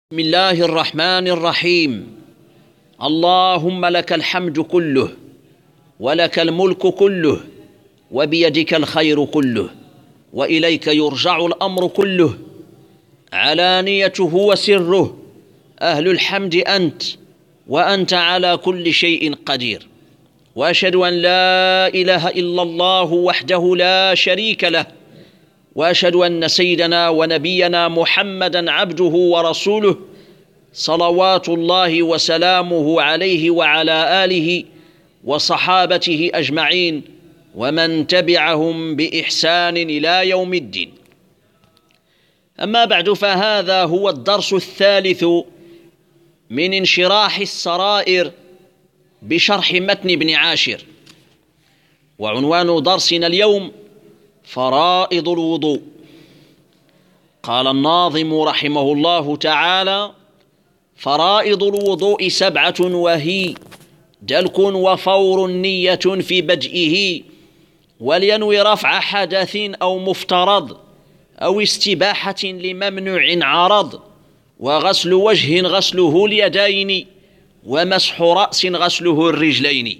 بسم الله الرحمن الرحيم. اللهم لك الحمد كله، ولك الملك كله، وبيدك الخير كله، وإليك يرجع الأمر كله، علانيته وسره، أهل الحمد أنت، وأنت على كل شيء قدير. وأشهد أن لا إله إلا الله وحده لا شريك له، وأشهد أن سيدنا ونبينا محمدًا عبده ورسوله، صلوات الله وسلامه عليه وعلى آله وصحابته أجمعين، ومن تبعهم بإحسان إلى يوم الدين. أما بعد، فهذا هو الدرس الثالث من انشراح السرائر بشرح متن ابن عاشر، وعنوان درسنا اليوم فرائض الوضوء. قال الناظم رحمه الله تعالى: فرائض الوضوء 7، وهي دلك وفور نية في بدئه، ولينوي رفع حدث أو مفترض، أو استباحة لممنوع عرض، وغسل وجه غسله اليدين، ومسح رأس غسله الرجلين.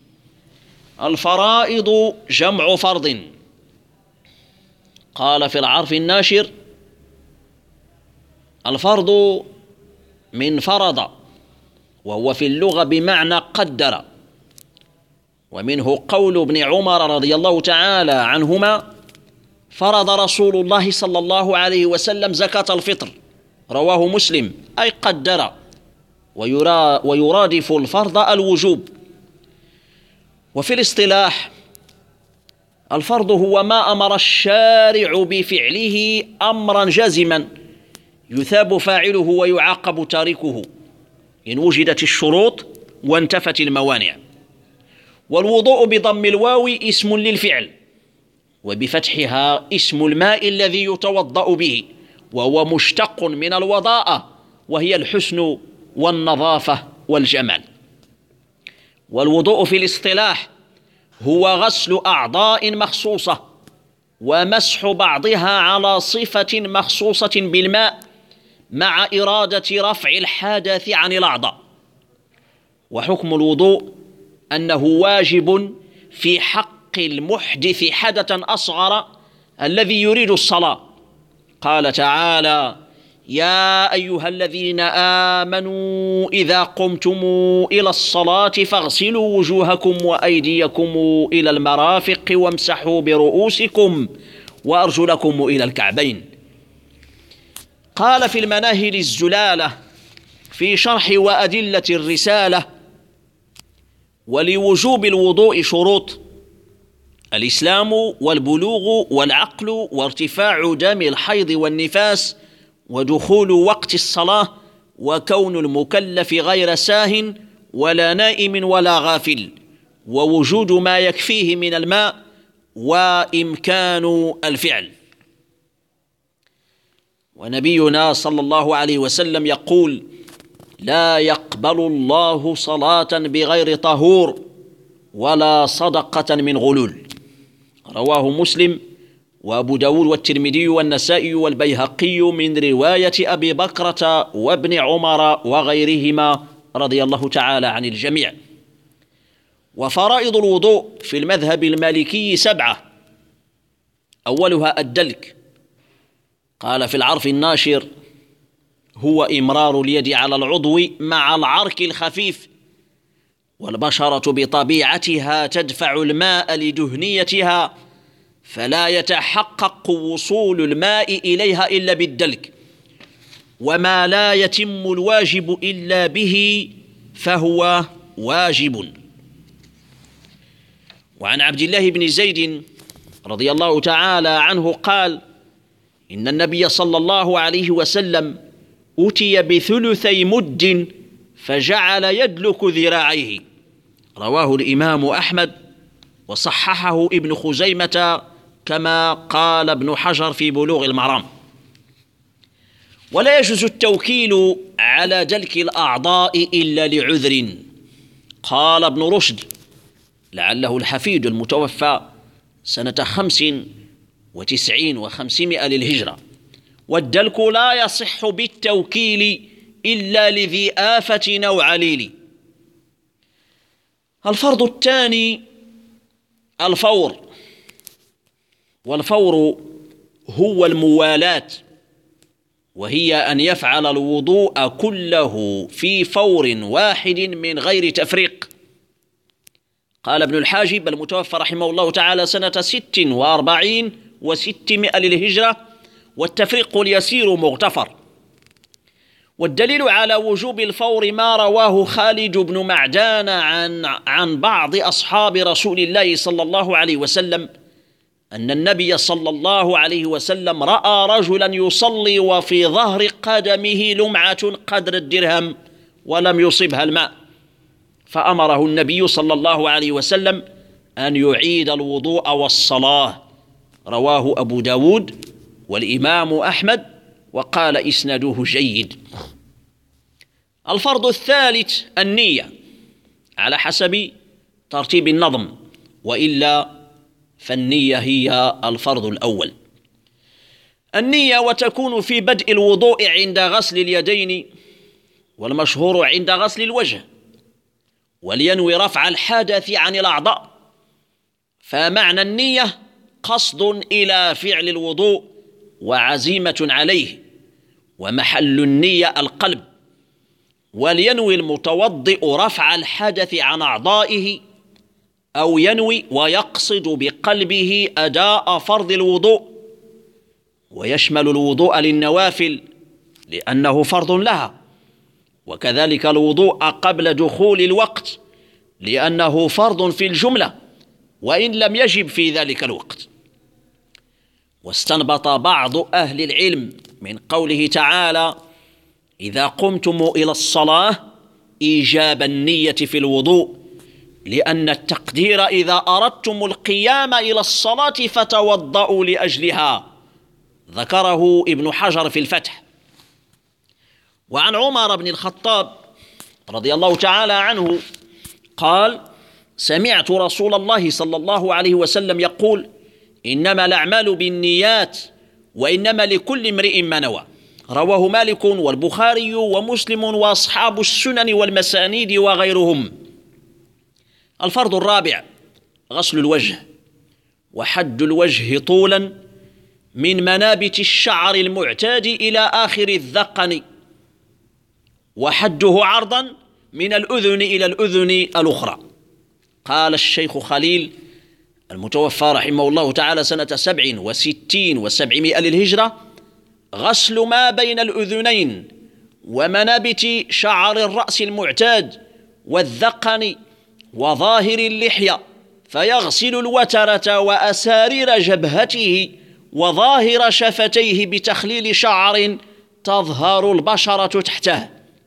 الفرائض جمع فرض. قال في العرف الناشر: الفرض من فرض، وهو في اللغة بمعنى قدر. ومنه قول ابن عمر رضي الله تعالى عنهما: فرض رسول الله صلى الله عليه وسلم زكاة الفطر، رواه مسلم، أي قدر. ويرادف الفرض الوجوب. وفي الاصطلاح، الفرض هو ما أمر الشارع بفعله أمرا جازما يثاب فاعله ويعاقب تاركه إن وجدت الشروط وانتفت الموانع. والوضوء بضم الواو اسم للفعل، وبفتحها اسم الماء الذي يتوضأ به، وهو مشتق من الوضاءة، وهي الحسن والنظافة والجمال. والوضوء في الاصطلاح هو غسل أعضاء مخصوصة ومسح بعضها على صفة مخصوصة بالماء، مع إرادة رفع الحدث عن الأعضاء. وحكم الوضوء أنه واجب في حق المحدث حدثا أصغر الذي يريد الصلاة. قال تعالى: يا أيها الذين آمنوا إذا قمتم إلى الصلاة فاغسلوا وجوهكم وأيديكم إلى المرافق وامسحوا برؤوسكم وأرجلكم إلى الكعبين. قال في المناهل الزلالة في شرح وأدلة الرسالة: ولوجوب الوضوء شروط: الإسلام والبلوغ والعقل وارتفاع دم الحيض والنفاس ودخول وقت الصلاة وكون المكلف غير ساه ولا نائم ولا غافل ووجود ما يكفيه من الماء وإمكان الفعل. ونبينا صلى الله عليه وسلم يقول: لا يقبل الله صلاة بغير طهور ولا صدقة من غلول. رواه مسلم وأبو داود والترمذي والنسائي والبيهقي من رواية أبي بكرة وابن عمر وغيرهما رضي الله تعالى عن الجميع. وفرائض الوضوء في المذهب المالكي 7، أولها الدلك. قال في العرف الناشر: هو إمرار اليد على العضو مع العرك الخفيف، والبشرة بطبيعتها تدفع الماء لدهنيتها، فلا يتحقق وصول الماء إليها إلا بالدلك، وما لا يتم الواجب إلا به فهو واجب. وعن عبد الله بن زيد رضي الله تعالى عنه قال: إن النبي صلى الله عليه وسلم أتي بثلثي مد فجعل يدلك ذراعيه. رواه الإمام أحمد وصححه ابن خزيمة كما قال ابن حجر في بلوغ المرام. ولا يجوز التوكيل على دلك الأعضاء إلا لعذر. قال ابن رشد، لعله الحفيد المتوفى سنة 95 و500 للهجرة: والدلك لا يصح بالتوكيل إلا لذي آفة أو عليل. الفرض الثاني الفور، والفور هو الموالاة، وهي أن يفعل الوضوء كله في فور واحد من غير تفريق. قال ابن الحاجب المتوفى رحمه الله تعالى سنة 46 و600 للهجرة: والتفريق اليسير مغتفر. والدليل على وجوب الفور ما رواه خالد بن معدان عن بعض أصحاب رسول الله صلى الله عليه وسلم أن النبي صلى الله عليه وسلم رأى رجلا يصلي وفي ظهر قدمه لمعة قدر الدرهم ولم يصبها الماء، فأمره النبي صلى الله عليه وسلم أن يعيد الوضوء والصلاة. رواه أبو داود والإمام أحمد وقال إسناده جيد. الفرض الثالث النية على حسب ترتيب النظم، وإلا فالنية هي الفرض الأول. النية وتكون في بدء الوضوء عند غسل اليدين، والمشهور عند غسل الوجه، ولينوي رفع الحدث عن الأعضاء. فمعنى النية قصد إلى فعل الوضوء وعزيمة عليه، ومحل النية القلب. ولينوي المتوضئ رفع الحدث عن أعضائه، أو ينوي ويقصد بقلبه أداء فرض الوضوء، ويشمل الوضوء للنوافل لأنه فرض لها، وكذلك الوضوء قبل دخول الوقت لأنه فرض في الجملة وإن لم يجب في ذلك الوقت. واستنبط بعض أهل العلم من قوله تعالى: إذا قمتم إلى الصلاة إيجاب النية في الوضوء، لأن التقدير إذا أردتم القيام إلى الصلاة فتوضؤوا لأجلها. ذكره ابن حجر في الفتح. وعن عمر بن الخطاب رضي الله تعالى عنه قال: سمعت رسول الله صلى الله عليه وسلم يقول: إنما الأعمال بالنيات وإنما لكل امرئ ما نوى. رواه مالك والبخاري ومسلم وأصحاب السنن والمسانيد وغيرهم. الفرض الرابع غسل الوجه، وحد الوجه طولا من منابت الشعر المعتاد إلى آخر الذقن، وحده عرضا من الأذن إلى الأذن الأخرى. قال الشيخ خليل المتوفى رحمه الله تعالى سنة 67 و700 للهجرة: غسل ما بين الأذنين ومنابت شعر الرأس المعتاد والذقن وظاهر اللحية، فيغسل الوترة وأسارير جبهته وظاهر شفتيه بتخليل شعر تظهر البشرة تحته.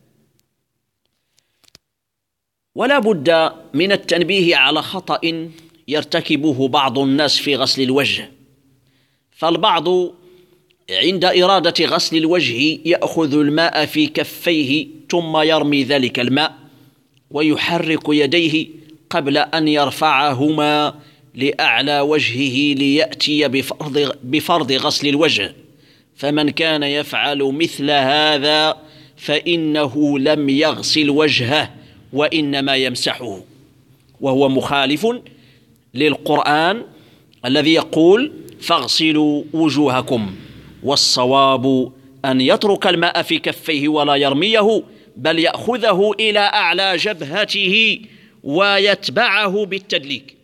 ولا بد من التنبيه على خطأ يرتكبه بعض الناس في غسل الوجه. فالبعض عند إرادة غسل الوجه يأخذ الماء في كفيه ثم يرمي ذلك الماء ويحرك يديه قبل أن يرفعهما لأعلى وجهه ليأتي بفرض غسل الوجه. فمن كان يفعل مثل هذا فإنه لم يغسل وجهه وإنما يمسحه، وهو مخالف للقرآن الذي يقول: فاغسلوا وجوهكم. والصواب أن يترك الماء في كفيه ولا يرميه، بل يأخذه إلى أعلى جبهته ويتبعه بالتدليك.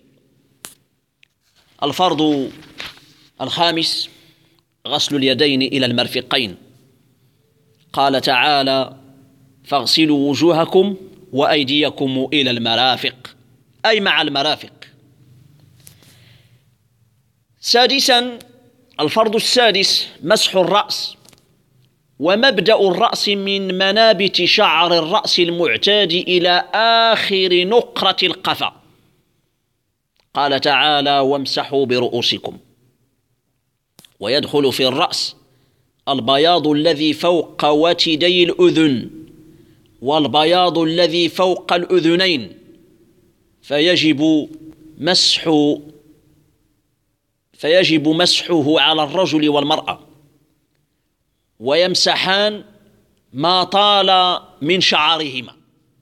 الفرض الخامس غسل اليدين إلى المرفقين. قال تعالى: فاغسلوا وجوهكم وأيديكم إلى المرافق، أي مع المرافق. سادسا الفرض السادس مسح الرأس، ومبدأ الرأس من منابت شعر الرأس المعتاد إلى آخر نقرة القفا. قال تعالى: وامسحوا برؤوسكم. ويدخل في الرأس البياض الذي فوق وتدي الأذن والبياض الذي فوق الأذنين، فيجب مسحه على الرجل والمرأة، ويمسحان ما طال من شعرهما.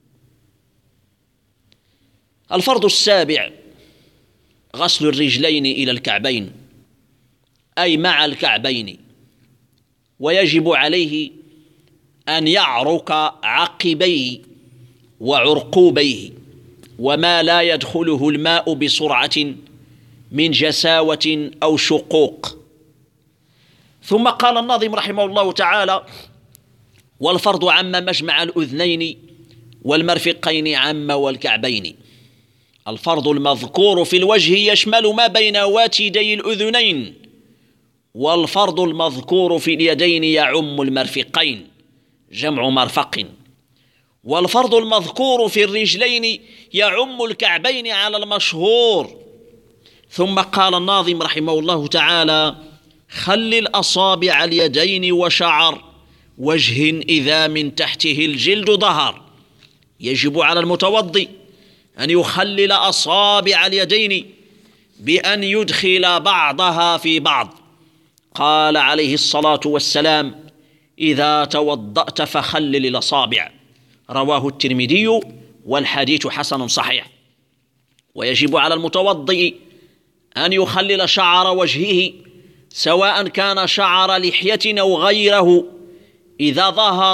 الفرض السابع غسل الرجلين إلى الكعبين أي مع الكعبين، ويجب عليه أن يعرق عقبيه وعرقوبيه وما لا يدخله الماء بسرعة من جساوة أو شقوق. ثم قال الناظم رحمه الله تعالى: والفرض عم مجمع الأذنين والمرفقين عم والكعبين. الفرض المذكور في الوجه يشمل ما بين واتدي الأذنين، والفرض المذكور في اليدين يعم المرفقين جمع مرفق، والفرض المذكور في الرجلين يعم الكعبين على المشهور. ثم قال الناظم رحمه الله تعالى: خلل أصابع اليدين وشعر وجه إذا من تحته الجلد ظهر. يجب على المتوضئ أن يخلل أصابع اليدين بأن يدخل بعضها في بعض. قال عليه الصلاة والسلام: إذا توضأت فخلل الأصابع، رواه الترمذي والحديث حسن صحيح. ويجب على المتوضئ أن يخلل شعر وجهه سواء كان شعر لحية أو غيره إذا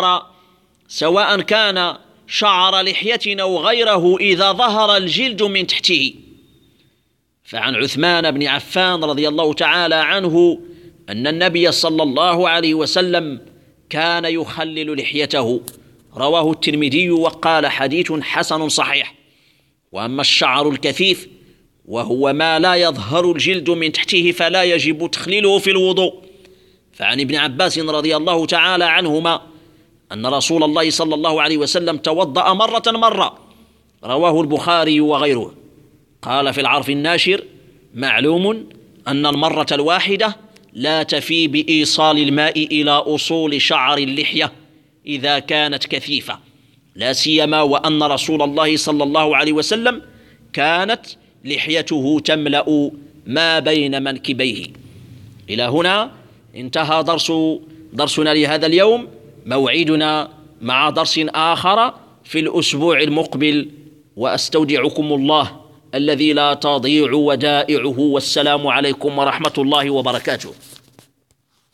ظهر الجلد من تحته. فعن عثمان بن عفان رضي الله تعالى عنه أن النبي صلى الله عليه وسلم كان يخلل لحيته، رواه الترمذي وقال حديث حسن صحيح. وأما الشعر الكثيف وهو ما لا يظهر الجلد من تحته فلا يجب تخليله في الوضوء. فعن ابن عباس رضي الله تعالى عنهما أن رسول الله صلى الله عليه وسلم توضأ مرة، رواه البخاري وغيره. قال في العرف الناشر: معلوم أن المرة الواحدة لا تفي بإيصال الماء إلى أصول شعر اللحية إذا كانت كثيفة، لا سيما وأن رسول الله صلى الله عليه وسلم كانت لحيته تملأ ما بين منكبيه. إلى هنا انتهى درسنا لهذا اليوم. موعدنا مع درس آخر في الأسبوع المقبل، وأستودعكم الله الذي لا تضيع ودائعه، والسلام عليكم ورحمة الله وبركاته.